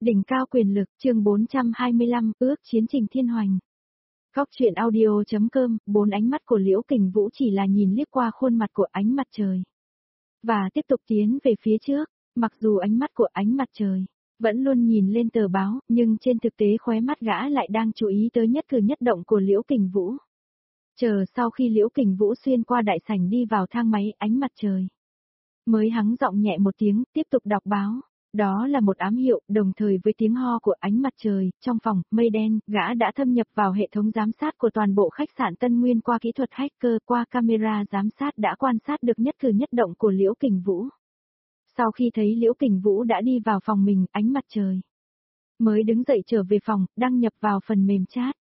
Đỉnh cao quyền lực, chương 425, ước chiến Trình Thiên Hoành. Góc truyện audio.com, 4 ánh mắt của Liễu Kình Vũ chỉ là nhìn liếc qua khuôn mặt của ánh mặt trời. Và tiếp tục tiến về phía trước, mặc dù ánh mắt của ánh mặt trời vẫn luôn nhìn lên tờ báo, nhưng trên thực tế khóe mắt gã lại đang chú ý tới nhất cử nhất động của Liễu Kình Vũ. Chờ sau khi Liễu Kình Vũ xuyên qua đại sảnh đi vào thang máy ánh mặt trời, mới hắng giọng nhẹ một tiếng, tiếp tục đọc báo. Đó là một ám hiệu, đồng thời với tiếng ho của ánh mặt trời, trong phòng, mây đen, gã đã thâm nhập vào hệ thống giám sát của toàn bộ khách sạn Tân Nguyên qua kỹ thuật hacker, qua camera giám sát đã quan sát được nhất cử nhất động của Liễu Kình Vũ. Sau khi thấy Liễu Kình Vũ đã đi vào phòng mình, ánh mặt trời mới đứng dậy trở về phòng, đăng nhập vào phần mềm chat.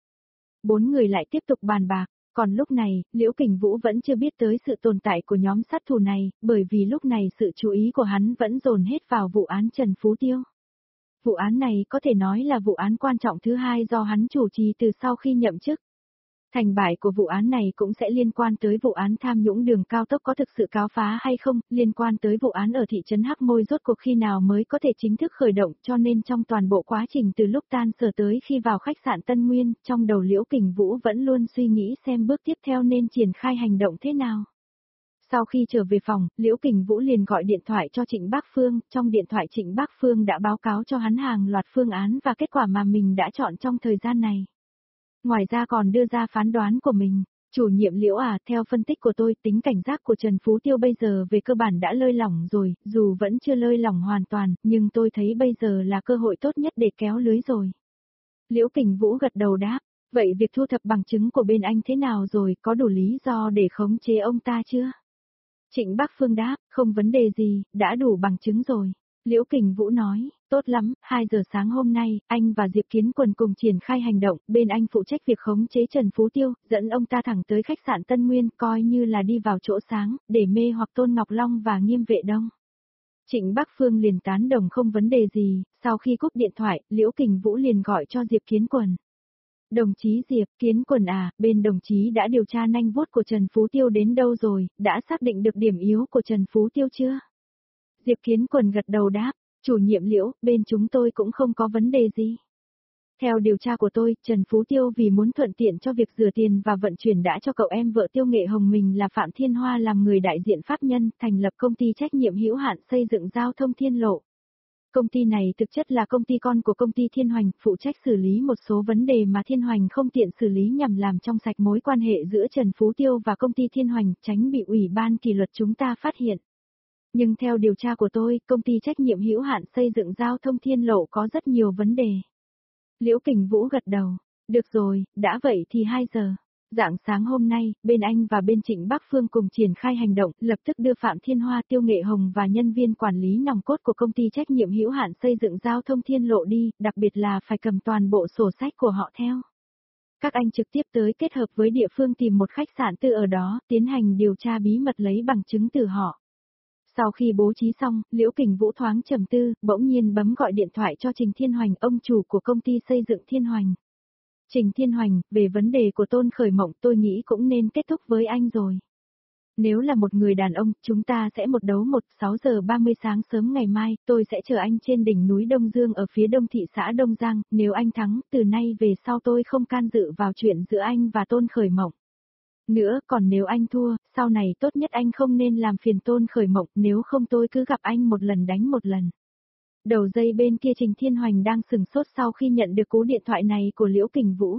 4 người lại tiếp tục bàn bạc. Còn lúc này, Liễu Kình Vũ vẫn chưa biết tới sự tồn tại của nhóm sát thủ này, bởi vì lúc này sự chú ý của hắn vẫn dồn hết vào vụ án Trần Phú Tiêu. Vụ án này có thể nói là vụ án quan trọng thứ hai do hắn chủ trì từ sau khi nhậm chức. Thành bại của vụ án này cũng sẽ liên quan tới vụ án tham nhũng đường cao tốc có thực sự cáo phá hay không, liên quan tới vụ án ở thị trấn Hắc Môi rốt cuộc khi nào mới có thể chính thức khởi động, cho nên trong toàn bộ quá trình từ lúc tan sở tới khi vào khách sạn Tân Nguyên, trong đầu Liễu Kình Vũ vẫn luôn suy nghĩ xem bước tiếp theo nên triển khai hành động thế nào. Sau khi trở về phòng, Liễu Kình Vũ liền gọi điện thoại cho Trịnh Bác Phương, trong điện thoại Trịnh Bác Phương đã báo cáo cho hắn hàng loạt phương án và kết quả mà mình đã chọn trong thời gian này. Ngoài ra còn đưa ra phán đoán của mình. Chủ nhiệm Liễu à, theo phân tích của tôi, tính cảnh giác của Trần Phú Tiêu bây giờ về cơ bản đã lơi lỏng rồi, dù vẫn chưa lơi lỏng hoàn toàn, nhưng tôi thấy bây giờ là cơ hội tốt nhất để kéo lưới rồi. Liễu Kình Vũ gật đầu đáp, vậy việc thu thập bằng chứng của bên anh thế nào rồi, có đủ lý do để khống chế ông ta chưa? Trịnh Bác Phương đáp, không vấn đề gì, đã đủ bằng chứng rồi. Liễu Kình Vũ nói, tốt lắm, 2 giờ sáng hôm nay, anh và Diệp Kiến Quần cùng triển khai hành động, bên anh phụ trách việc khống chế Trần Phú Tiêu, dẫn ông ta thẳng tới khách sạn Tân Nguyên, coi như là đi vào chỗ sáng, để mê hoặc Tôn Ngọc Long và Nghiêm Vệ Đông. Trịnh Bác Phương liền tán đồng không vấn đề gì, sau khi cúp điện thoại, Liễu Kình Vũ liền gọi cho Diệp Kiến Quần. Đồng chí Diệp Kiến Quần à, bên đồng chí đã điều tra nanh vuốt của Trần Phú Tiêu đến đâu rồi, đã xác định được điểm yếu của Trần Phú Tiêu chưa? Diệp Kiến Quần gật đầu đáp, chủ nhiệm Liễu, bên chúng tôi cũng không có vấn đề gì. Theo điều tra của tôi, Trần Phú Tiêu vì muốn thuận tiện cho việc rửa tiền và vận chuyển đã cho cậu em vợ Tiêu Nghệ Hồng mình là Phạm Thiên Hoa làm người đại diện pháp nhân, thành lập công ty trách nhiệm hữu hạn xây dựng giao thông Thiên Lộ. Công ty này thực chất là công ty con của công ty Thiên Hoành, phụ trách xử lý một số vấn đề mà Thiên Hoành không tiện xử lý nhằm làm trong sạch mối quan hệ giữa Trần Phú Tiêu và công ty Thiên Hoành, tránh bị ủy ban kỷ luật chúng ta phát hiện. Nhưng theo điều tra của tôi, công ty trách nhiệm hữu hạn xây dựng giao thông Thiên Lộ có rất nhiều vấn đề. Liễu Kình Vũ gật đầu, được rồi, đã vậy thì 2 giờ. Rạng sáng hôm nay, bên anh và bên Trịnh Bác Phương cùng triển khai hành động, lập tức đưa Phạm Thiên Hoa, Tiêu Nghệ Hồng và nhân viên quản lý nòng cốt của công ty trách nhiệm hữu hạn xây dựng giao thông Thiên Lộ đi, đặc biệt là phải cầm toàn bộ sổ sách của họ theo. Các anh trực tiếp tới kết hợp với địa phương tìm một khách sạn tư ở đó, tiến hành điều tra bí mật lấy bằng chứng từ họ. Sau khi bố trí xong, Liễu Kình Vũ thoáng trầm tư, bỗng nhiên bấm gọi điện thoại cho Trình Thiên Hoành, ông chủ của công ty xây dựng Thiên Hoành. Trình Thiên Hoành, về vấn đề của Tôn Khởi Mộng tôi nghĩ cũng nên kết thúc với anh rồi. Nếu là một người đàn ông, chúng ta sẽ một đấu 6 giờ 30 sáng sớm ngày mai, tôi sẽ chờ anh trên đỉnh núi Đông Dương ở phía đông thị xã Đông Giang, nếu anh thắng, từ nay về sau tôi không can dự vào chuyện giữa anh và Tôn Khởi Mộng. Nữa, còn nếu anh thua, sau này tốt nhất anh không nên làm phiền Tôn Khởi Mộng, nếu không tôi cứ gặp anh một lần đánh một lần. Đầu dây bên kia Trình Thiên Hoành đang sừng sốt sau khi nhận được cú điện thoại này của Liễu Kình Vũ.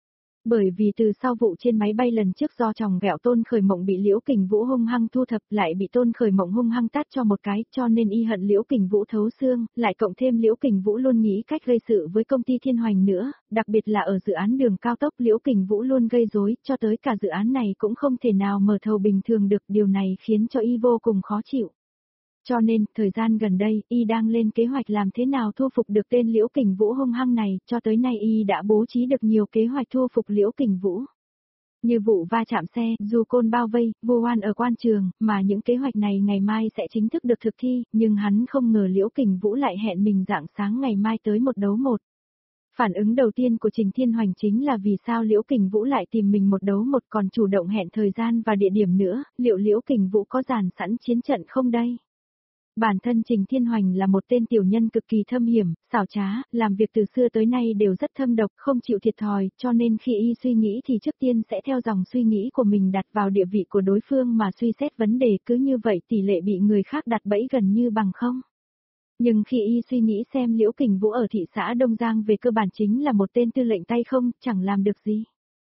Bởi vì từ sau vụ trên máy bay lần trước do chồng ghẹo Tôn Khởi Mộng bị Liễu Kình Vũ hung hăng thu thập lại bị Tôn Khởi Mộng hung hăng tát cho một cái cho nên y hận Liễu Kình Vũ thấu xương, lại cộng thêm Liễu Kình Vũ luôn nghĩ cách gây sự với công ty Thiên Hoành nữa, đặc biệt là ở dự án đường cao tốc Liễu Kình Vũ luôn gây rối, cho tới cả dự án này cũng không thể nào mở thầu bình thường được, điều này khiến cho y vô cùng khó chịu. Cho nên, thời gian gần đây, y đang lên kế hoạch làm thế nào thu phục được tên Liễu Kình Vũ hung hăng này, cho tới nay y đã bố trí được nhiều kế hoạch thu phục Liễu Kình Vũ. Như vụ va chạm xe, dù côn bao vây, vu oan ở quan trường, mà những kế hoạch này ngày mai sẽ chính thức được thực thi, nhưng hắn không ngờ Liễu Kình Vũ lại hẹn mình rạng sáng ngày mai tới một đấu một. Phản ứng đầu tiên của Trình Thiên Hoành chính là vì sao Liễu Kình Vũ lại tìm mình một đấu một còn chủ động hẹn thời gian và địa điểm nữa, liệu Liễu Kình Vũ có dàn sẵn chiến trận không đây? Bản thân Trình Thiên Hoành là một tên tiểu nhân cực kỳ thâm hiểm, xảo trá, làm việc từ xưa tới nay đều rất thâm độc, không chịu thiệt thòi, cho nên khi y suy nghĩ thì trước tiên sẽ theo dòng suy nghĩ của mình đặt vào địa vị của đối phương mà suy xét vấn đề, cứ như vậy tỷ lệ bị người khác đặt bẫy gần như bằng không. Nhưng khi y suy nghĩ xem Liễu Kình Vũ ở thị xã Đông Giang về cơ bản chính là một tên tư lệnh tay không, chẳng làm được gì.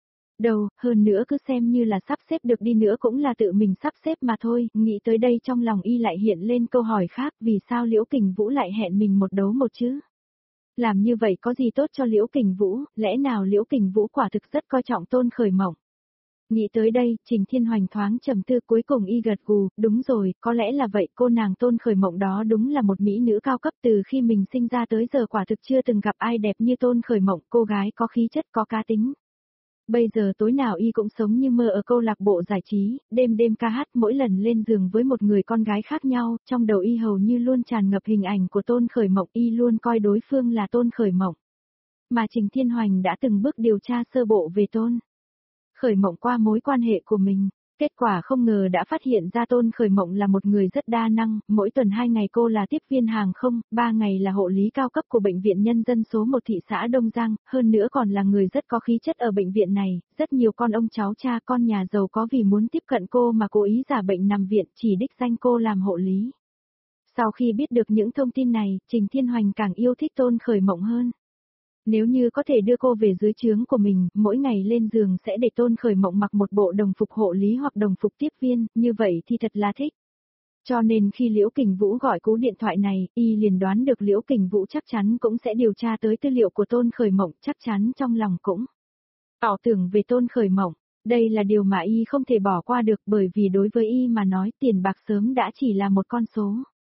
Đâu, hơn nữa cứ xem như là sắp xếp được đi nữa cũng là tự mình sắp xếp mà thôi, nghĩ tới đây trong lòng y lại hiện lên câu hỏi khác, vì sao Liễu Kình Vũ lại hẹn mình một đấu một chứ? Làm như vậy có gì tốt cho Liễu Kình Vũ, lẽ nào Liễu Kình Vũ quả thực rất coi trọng Tôn Khởi Mộng? Nghĩ tới đây, Trình Thiên Hoành thoáng trầm tư, cuối cùng y gật gù, đúng rồi, có lẽ là vậy, cô nàng Tôn Khởi Mộng đó đúng là một mỹ nữ cao cấp, từ khi mình sinh ra tới giờ quả thực chưa từng gặp ai đẹp như Tôn Khởi Mộng, cô gái có khí chất có cá tính. Bây giờ tối nào y cũng sống như mơ ở câu lạc bộ giải trí, đêm đêm ca hát, mỗi lần lên giường với một người con gái khác nhau, trong đầu y hầu như luôn tràn ngập hình ảnh của Tôn Khởi Mộng, y luôn coi đối phương là Tôn Khởi Mộng. Mà Trình Thiên Hoành đã từng bước điều tra sơ bộ về Tôn Khởi Mộng qua mối quan hệ của mình. Kết quả không ngờ đã phát hiện ra Tôn Khởi Mộng là một người rất đa năng, mỗi tuần 2 ngày cô là tiếp viên hàng không, 3 ngày là hộ lý cao cấp của Bệnh viện Nhân dân số 1 thị xã Đông Giang, hơn nữa còn là người rất có khí chất ở bệnh viện này, rất nhiều con ông cháu cha con nhà giàu có vì muốn tiếp cận cô mà cố ý giả bệnh nằm viện chỉ đích danh cô làm hộ lý. Sau khi biết được những thông tin này, Trình Thiên Hoành càng yêu thích Tôn Khởi Mộng hơn. Nếu như có thể đưa cô về dưới trướng của mình, mỗi ngày lên giường sẽ để Tôn Khởi Mộng mặc một bộ đồng phục hộ lý hoặc đồng phục tiếp viên, như vậy thì thật là thích. Cho nên khi Liễu Kình Vũ gọi cú điện thoại này, y liền đoán được Liễu Kình Vũ chắc chắn cũng sẽ điều tra tới tư liệu của Tôn Khởi Mộng, chắc chắn trong lòng cũng ảo tưởng về Tôn Khởi Mộng. Đây là điều mà y không thể bỏ qua được, bởi vì đối với y mà nói tiền bạc sớm đã chỉ là một con số.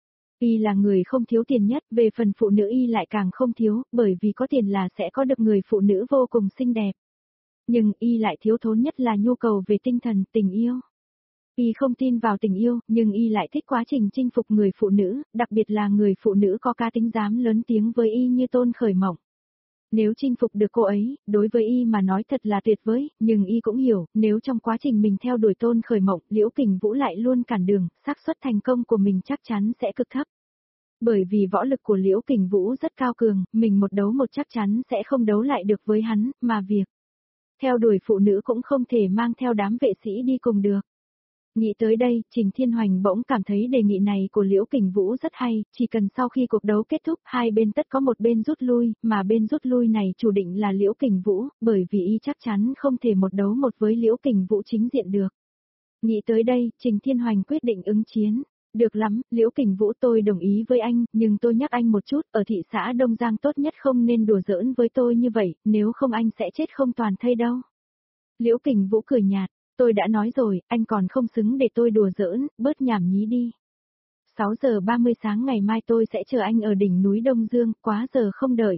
Y là người không thiếu tiền nhất, về phần phụ nữ y lại càng không thiếu, bởi vì có tiền là sẽ có được người phụ nữ vô cùng xinh đẹp. Nhưng y lại thiếu thốn nhất là nhu cầu về tinh thần, tình yêu. Y không tin vào tình yêu, nhưng y lại thích quá trình chinh phục người phụ nữ, đặc biệt là người phụ nữ có cá tính dám lớn tiếng với y như Tôn Khởi Mộng. Nếu chinh phục được cô ấy, đối với y mà nói thật là tuyệt vời, nhưng y cũng hiểu, nếu trong quá trình mình theo đuổi Tôn Khởi Mộng, Liễu Kình Vũ lại luôn cản đường, xác suất thành công của mình chắc chắn sẽ cực thấp. Bởi vì võ lực của Liễu Kình Vũ rất cao cường, mình một đấu một chắc chắn sẽ không đấu lại được với hắn, mà việc theo đuổi phụ nữ cũng không thể mang theo đám vệ sĩ đi cùng được. Nghĩ tới đây, Trình Thiên Hoành bỗng cảm thấy đề nghị này của Liễu Kình Vũ rất hay, chỉ cần sau khi cuộc đấu kết thúc, hai bên tất có một bên rút lui, mà bên rút lui này chủ định là Liễu Kình Vũ, bởi vì y chắc chắn không thể một đấu một với Liễu Kình Vũ chính diện được. Nghĩ tới đây, Trình Thiên Hoành quyết định ứng chiến. Được lắm, Liễu Kình Vũ, tôi đồng ý với anh, nhưng tôi nhắc anh một chút, ở thị xã Đông Giang tốt nhất không nên đùa giỡn với tôi như vậy, nếu không anh sẽ chết không toàn thây đâu. Liễu Kình Vũ cười nhạt, tôi đã nói rồi, anh còn không xứng để tôi đùa giỡn, bớt nhảm nhí đi. 6 giờ 30 sáng ngày mai tôi sẽ chờ anh ở đỉnh núi Đông Dương, quá giờ không đợi.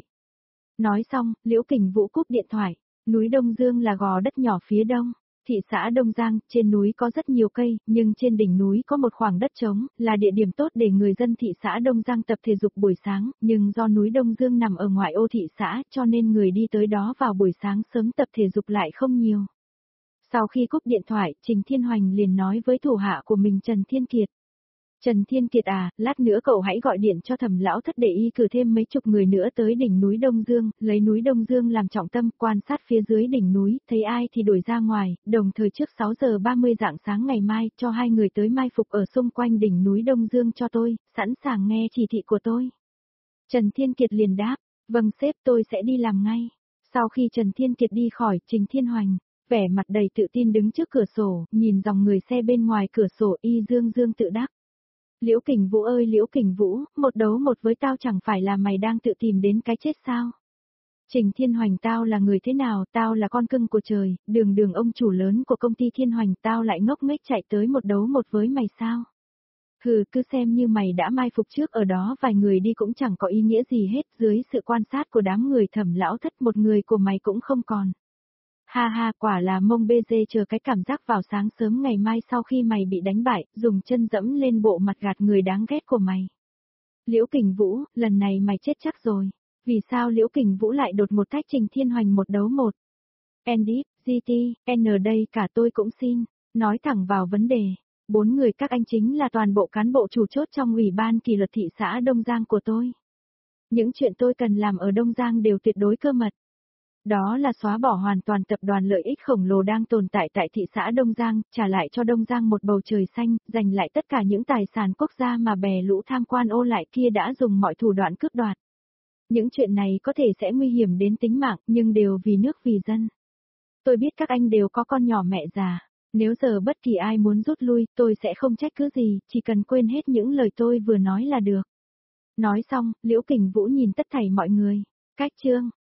Nói xong, Liễu Kình Vũ cúp điện thoại. Núi Đông Dương là gò đất nhỏ phía đông. Thị xã Đông Giang, trên núi có rất nhiều cây, nhưng trên đỉnh núi có một khoảng đất trống, là địa điểm tốt để người dân thị xã Đông Giang tập thể dục buổi sáng, nhưng do núi Đông Dương nằm ở ngoại ô thị xã, cho nên người đi tới đó vào buổi sáng sớm tập thể dục lại không nhiều. Sau khi cúp điện thoại, Trình Thiên Hoành liền nói với thủ hạ của mình Trần Thiên Kiệt. Trần Thiên Kiệt à, lát nữa cậu hãy gọi điện cho Thẩm lão thất để y cử thêm mấy chục người nữa tới đỉnh núi Đông Dương, lấy núi Đông Dương làm trọng tâm, quan sát phía dưới đỉnh núi, thấy ai thì đuổi ra ngoài, đồng thời trước 6 giờ 30 rạng sáng ngày mai, cho 2 người tới mai phục ở xung quanh đỉnh núi Đông Dương cho tôi, sẵn sàng nghe chỉ thị của tôi. Trần Thiên Kiệt liền đáp, vâng sếp, tôi sẽ đi làm ngay. Sau khi Trần Thiên Kiệt đi khỏi, Trình Thiên Hoành vẻ mặt đầy tự tin đứng trước cửa sổ, nhìn dòng người xe bên ngoài cửa sổ, y dương dương tự đắc. Liễu Kình Vũ ơi Liễu Kình Vũ, một đấu một với tao chẳng phải là mày đang tự tìm đến cái chết sao? Trình Thiên Hoành, tao là người thế nào, tao là con cưng của trời, đường ông chủ lớn của công ty Thiên Hoành, tao lại ngốc nghếch chạy tới một đấu một với mày sao? Hừ, cứ xem như mày đã mai phục trước ở đó vài người đi cũng chẳng có ý nghĩa gì hết, dưới sự quan sát của đám người Thẩm lão thất một người của mày cũng không còn. Ha ha, quả là mông bê dê, chờ cái cảm giác vào sáng sớm ngày mai sau khi mày bị đánh bại, dùng chân dẫm lên bộ mặt gạt người đáng ghét của mày. Liễu Kình Vũ, lần này mày chết chắc rồi. Vì sao Liễu Kình Vũ lại đột một tách Trình Thiên Hoành một đấu một? Andy, GT, N đây cả tôi cũng xin. Nói thẳng vào vấn đề. 4 người các anh chính là toàn bộ cán bộ chủ chốt trong ủy ban kỷ luật thị xã Đông Giang của tôi. Những chuyện tôi cần làm ở Đông Giang đều tuyệt đối cơ mật. Đó là xóa bỏ hoàn toàn tập đoàn lợi ích khổng lồ đang tồn tại tại thị xã Đông Giang, trả lại cho Đông Giang một bầu trời xanh, giành lại tất cả những tài sản quốc gia mà bè lũ tham quan ô lại kia đã dùng mọi thủ đoạn cướp đoạt. Những chuyện này có thể sẽ nguy hiểm đến tính mạng, nhưng đều vì nước vì dân. Tôi biết các anh đều có con nhỏ mẹ già. Nếu giờ bất kỳ ai muốn rút lui, tôi sẽ không trách cứ gì, chỉ cần quên hết những lời tôi vừa nói là được. Nói xong, Liễu Kình Vũ nhìn tất thảy mọi người. Cách chương